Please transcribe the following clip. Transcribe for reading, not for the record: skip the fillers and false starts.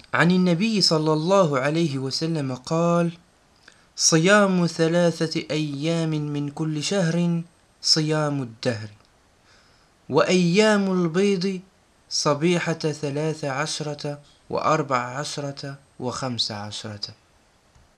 عن النبي صلى الله عليه وسلم قال: صيام 3 أيام من كل شهر صيام الدهر، وأيام البيض صبيحة 13 و14 و15.